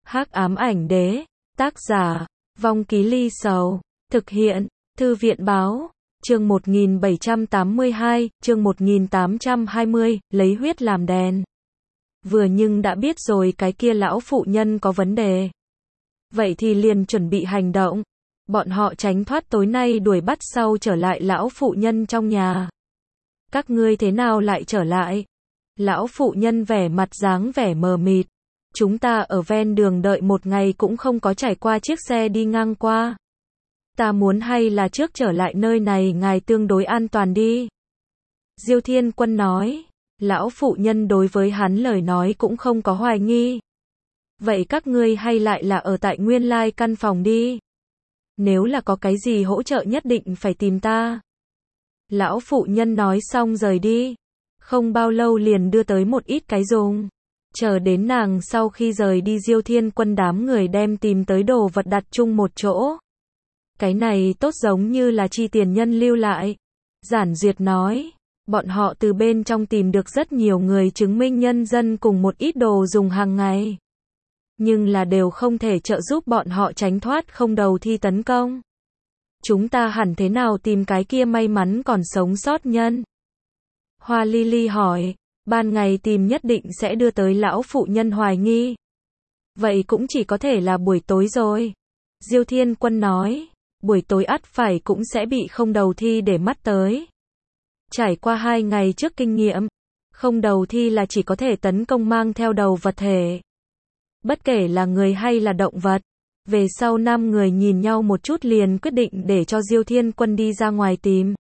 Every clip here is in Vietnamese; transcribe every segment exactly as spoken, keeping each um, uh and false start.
Hắc ám ảnh đế, tác giả, Vong Ký Ly Sầu, thực hiện, Thư viện báo, chương một nghìn bảy trăm tám mươi hai, chương một nghìn tám trăm hai mươi, lấy huyết làm đèn. Vừa nhưng đã biết rồi cái kia lão phụ nhân có vấn đề. Vậy thì liền chuẩn bị hành động. Bọn họ tránh thoát tối nay đuổi bắt sau trở lại lão phụ nhân trong nhà. Các ngươi thế nào lại trở lại? Lão phụ nhân vẻ mặt dáng vẻ mờ mịt. Chúng ta ở ven đường đợi một ngày cũng không có trải qua chiếc xe đi ngang qua. Ta muốn hay là trước trở lại nơi này ngài tương đối an toàn đi. Diêu Thiên Quân nói. Lão phụ nhân đối với hắn lời nói cũng không có hoài nghi. Vậy các ngươi hay lại là ở tại nguyên lai căn phòng đi. Nếu là có cái gì hỗ trợ nhất định phải tìm ta. Lão phụ nhân nói xong rời đi. Không bao lâu liền đưa tới một ít cái dùng. Chờ đến nàng sau khi rời đi Diêu Thiên Quân đám người đem tìm tới đồ vật đặt chung một chỗ. Cái này tốt giống như là chi tiền nhân lưu lại. Giản Duyệt nói. Bọn họ từ bên trong tìm được rất nhiều người chứng minh nhân dân cùng một ít đồ dùng hàng ngày. Nhưng là đều không thể trợ giúp bọn họ tránh thoát không đầu thi tấn công. Chúng ta hẳn thế nào tìm cái kia may mắn còn sống sót nhân? Hoa Ly Ly hỏi, ban ngày tìm nhất định sẽ đưa tới lão phụ nhân hoài nghi. Vậy cũng chỉ có thể là buổi tối rồi. Diêu Thiên Quân nói, buổi tối ắt phải cũng sẽ bị không đầu thi để mắt tới. Trải qua hai ngày trước kinh nghiệm, không đầu thi là chỉ có thể tấn công mang theo đầu vật thể. Bất kể là người hay là động vật. Về sau năm người nhìn nhau một chút liền quyết định để cho Diêu Thiên Quân đi ra ngoài tìm.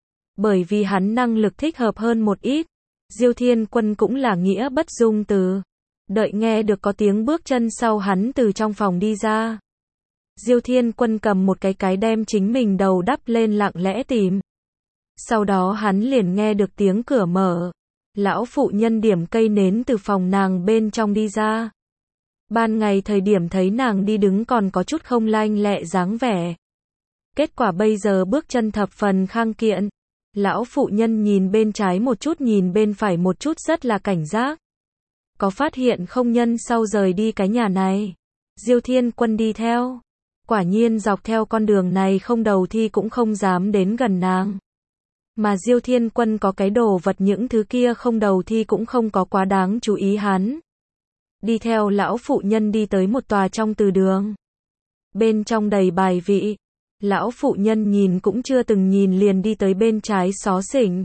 Bởi vì hắn năng lực thích hợp hơn một ít. Diêu Thiên Quân cũng là nghĩa bất dung từ. Đợi nghe được có tiếng bước chân sau hắn từ trong phòng đi ra. Diêu Thiên Quân cầm một cái cái đem chính mình đầu đắp lên lặng lẽ tìm. Sau đó hắn liền nghe được tiếng cửa mở. Lão phụ nhân điểm cây nến từ phòng nàng bên trong đi ra. Ban ngày thời điểm thấy nàng đi đứng còn có chút không lanh lẹ dáng vẻ. Kết quả bây giờ bước chân thập phần khang kiện. Lão phụ nhân nhìn bên trái một chút nhìn bên phải một chút rất là cảnh giác. Có phát hiện không nhân sau rời đi cái nhà này. Diêu Thiên Quân đi theo. Quả nhiên dọc theo con đường này không đầu thi cũng không dám đến gần nàng. Mà Diêu Thiên Quân có cái đồ vật những thứ kia không đầu thi cũng không có quá đáng chú ý hắn. Đi theo lão phụ nhân đi tới một tòa trong từ đường. Bên trong đầy bài vị. Lão phụ nhân nhìn cũng chưa từng nhìn liền đi tới bên trái xó xỉnh.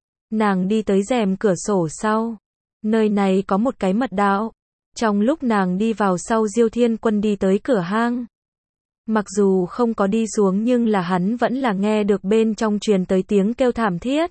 Nàng đi tới rèm cửa sổ sau. Nơi này có một cái mật đạo. Trong lúc nàng đi vào sau Diêu Thiên Quân đi tới cửa hang. Mặc dù không có đi xuống nhưng là hắn vẫn là nghe được bên trong truyền tới tiếng kêu thảm thiết.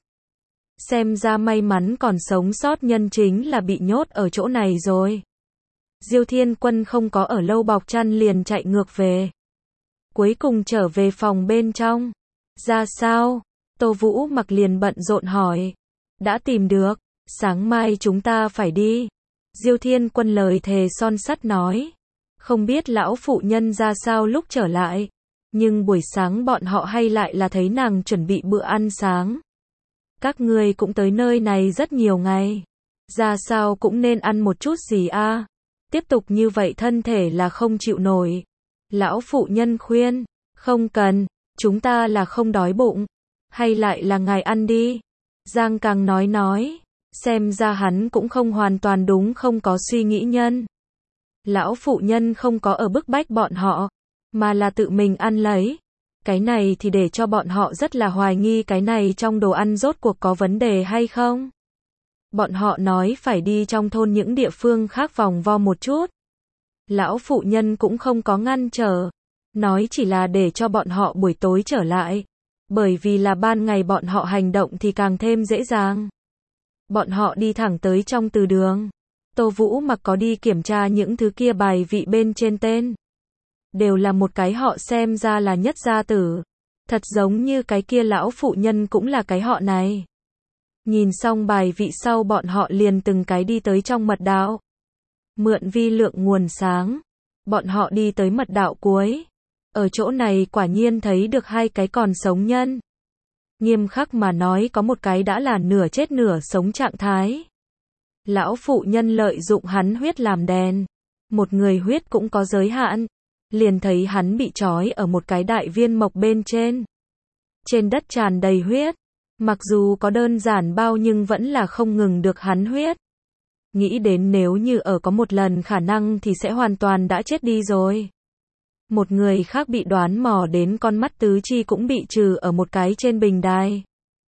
Xem ra may mắn còn sống sót nhân chính là bị nhốt ở chỗ này rồi. Diêu Thiên Quân không có ở lâu bọc chăn liền chạy ngược về. Cuối cùng trở về phòng bên trong. Ra sao? Tô Vũ Mặc liền bận rộn hỏi. Đã tìm được, sáng mai chúng ta phải đi. Diêu Thiên Quân lời thề son sắt nói. Không biết lão phụ nhân ra sao lúc trở lại. Nhưng buổi sáng bọn họ hay lại là thấy nàng chuẩn bị bữa ăn sáng. Các ngươi cũng tới nơi này rất nhiều ngày. Ra sao cũng nên ăn một chút gì a. À? Tiếp tục như vậy thân thể là không chịu nổi. Lão phụ nhân khuyên, không cần, chúng ta là không đói bụng. Hay lại là ngài ăn đi. Giang Càng nói nói, xem ra hắn cũng không hoàn toàn đúng không có suy nghĩ nhân. Lão phụ nhân không có ở bức bách bọn họ, mà là tự mình ăn lấy. Cái này thì để cho bọn họ rất là hoài nghi cái này trong đồ ăn rốt cuộc có vấn đề hay không. Bọn họ nói phải đi trong thôn những địa phương khác vòng vo một chút. Lão phụ nhân cũng không có ngăn trở. Nói chỉ là để cho bọn họ buổi tối trở lại. Bởi vì là ban ngày bọn họ hành động thì càng thêm dễ dàng. Bọn họ đi thẳng tới trong từ đường. Tô Vũ Mặc có đi kiểm tra những thứ kia bài vị bên trên tên. Đều là một cái họ xem ra là nhất gia tử. Thật giống như cái kia lão phụ nhân cũng là cái họ này. Nhìn xong bài vị sau bọn họ liền từng cái đi tới trong mật đạo. Mượn vi lượng nguồn sáng. Bọn họ đi tới mật đạo cuối. Ở chỗ này quả nhiên thấy được hai cái còn sống nhân. Nghiêm khắc mà nói có một cái đã là nửa chết nửa sống trạng thái. Lão phụ nhân lợi dụng hắn huyết làm đèn. Một người huyết cũng có giới hạn. Liền thấy hắn bị trói ở một cái đại viên mộc bên trên. Trên đất tràn đầy huyết. Mặc dù có đơn giản bao nhưng vẫn là không ngừng được hắn huyết. Nghĩ đến nếu như ở có một lần khả năng thì sẽ hoàn toàn đã chết đi rồi. Một người khác bị đoán mò đến con mắt tứ chi cũng bị trừ ở một cái trên bình đài.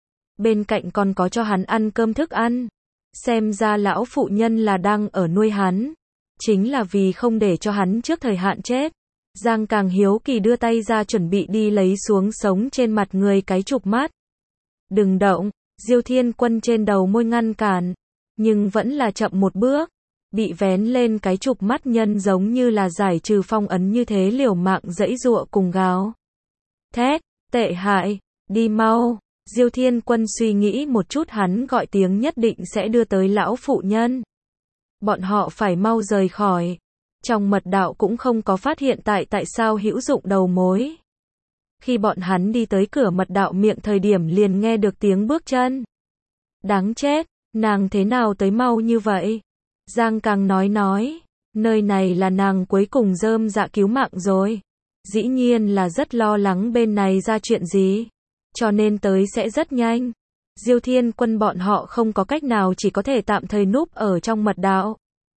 Bên cạnh còn có cho hắn ăn cơm thức ăn. Xem ra lão phụ nhân là đang ở nuôi hắn. Chính là vì không để cho hắn trước thời hạn chết. Giang Càng hiếu kỳ đưa tay ra chuẩn bị đi lấy xuống sống trên mặt người cái chụp mắt. Đừng động, Diêu Thiên Quân trên đầu môi ngăn cản. Nhưng vẫn là chậm một bước. Bị vén lên cái chụp mắt nhân giống như là giải trừ phong ấn như thế liều mạng giãy giụa cùng gào thét, tệ hại, đi mau. Diêu Thiên Quân suy nghĩ một chút hắn gọi tiếng nhất định sẽ đưa tới lão phụ nhân. Bọn họ phải mau rời khỏi. Trong mật đạo cũng không có phát hiện tại tại sao hữu dụng đầu mối. Khi bọn hắn đi tới cửa mật đạo miệng thời điểm liền nghe được tiếng bước chân. Đáng chết, nàng thế nào tới mau như vậy? Giang Càng nói nói, nơi này là nàng cuối cùng rơm dạ cứu mạng rồi. Dĩ nhiên là rất lo lắng bên này ra chuyện gì. Cho nên tới sẽ rất nhanh. Diêu Thiên Quân bọn họ không có cách nào chỉ có thể tạm thời núp ở trong mật đạo.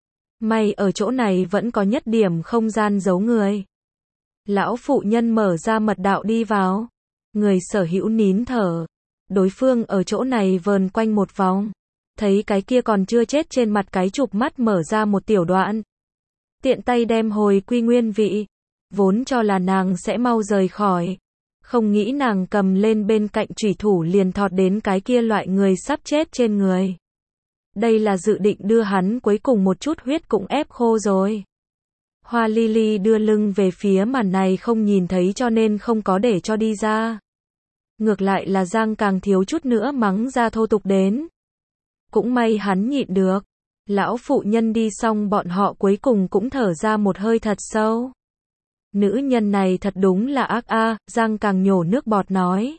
May ở chỗ này vẫn có nhất điểm không gian giấu người. Lão phụ nhân mở ra mật đạo đi vào. Người sở hữu nín thở. Đối phương ở chỗ này vờn quanh một vòng. Thấy cái kia còn chưa chết trên mặt cái chụp mắt mở ra một tiểu đoạn. Tiện tay đem hồi quy nguyên vị. Vốn cho là nàng sẽ mau rời khỏi. Không nghĩ nàng cầm lên bên cạnh chủy thủ liền thọt đến cái kia loại người sắp chết trên người. Đây là dự định đưa hắn cuối cùng một chút huyết cũng ép khô rồi. Hoa Lily đưa lưng về phía màn này không nhìn thấy cho nên không có để cho đi ra. Ngược lại là Giang Càng thiếu chút nữa mắng ra thô tục đến. Cũng may hắn nhịn được. Lão phụ nhân đi xong bọn họ cuối cùng cũng thở ra một hơi thật sâu. Nữ nhân này thật đúng là ác a, Giang Càng nhổ nước bọt nói.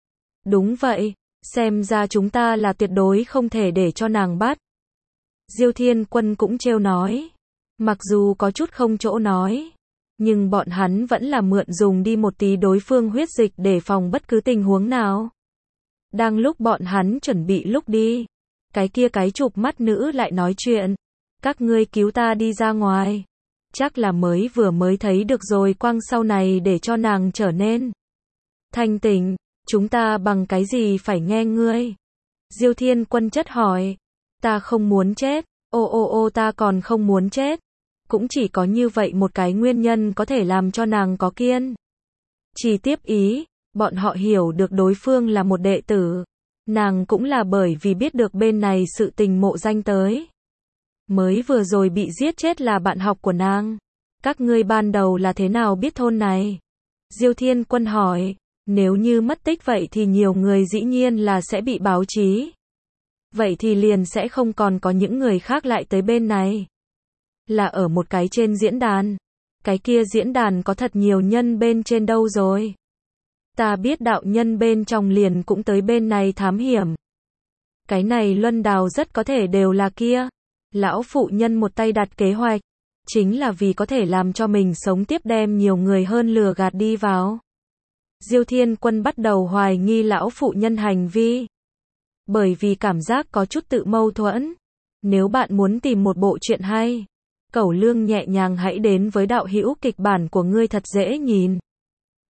Đúng vậy, xem ra chúng ta là tuyệt đối không thể để cho nàng bắt. Diêu Thiên Quân cũng trêu nói. Mặc dù có chút không chỗ nói, nhưng bọn hắn vẫn là mượn dùng đi một tí đối phương huyết dịch để phòng bất cứ tình huống nào. Đang lúc bọn hắn chuẩn bị lúc đi, cái kia cái chụp mắt nữ lại nói chuyện. Các ngươi cứu ta đi ra ngoài. Chắc là mới vừa mới thấy được rồi quang sau này để cho nàng trở nên thanh tỉnh. Chúng ta bằng cái gì phải nghe ngươi? Diêu Thiên Quân chất hỏi. Ta không muốn chết. Ô ô ô ta còn không muốn chết. Cũng chỉ có như vậy một cái nguyên nhân có thể làm cho nàng có kiên trì tiếp ý. Bọn họ hiểu được đối phương là một đệ tử. Nàng cũng là bởi vì biết được bên này sự tình mộ danh tới. Mới vừa rồi bị giết chết là bạn học của nàng. Các ngươi ban đầu là thế nào biết thôn này? Diêu Thiên Quân hỏi. Nếu như mất tích vậy thì nhiều người dĩ nhiên là sẽ bị báo chí. Vậy thì liền sẽ không còn có những người khác lại tới bên này. Là ở một cái trên diễn đàn. Cái kia diễn đàn có thật nhiều nhân bên trên đâu rồi? Ta biết đạo nhân bên trong liền cũng tới bên này thám hiểm. Cái này Luân Đào rất có thể đều là kia. Lão phụ nhân một tay đặt kế hoạch. Chính là vì có thể làm cho mình sống tiếp đem nhiều người hơn lừa gạt đi vào. Diêu Thiên Quân bắt đầu hoài nghi lão phụ nhân hành vi. Bởi vì cảm giác có chút tự mâu thuẫn. Nếu bạn muốn tìm một bộ truyện hay, Cẩu Lương nhẹ nhàng hãy đến với đạo hữu kịch bản của ngươi thật dễ nhìn.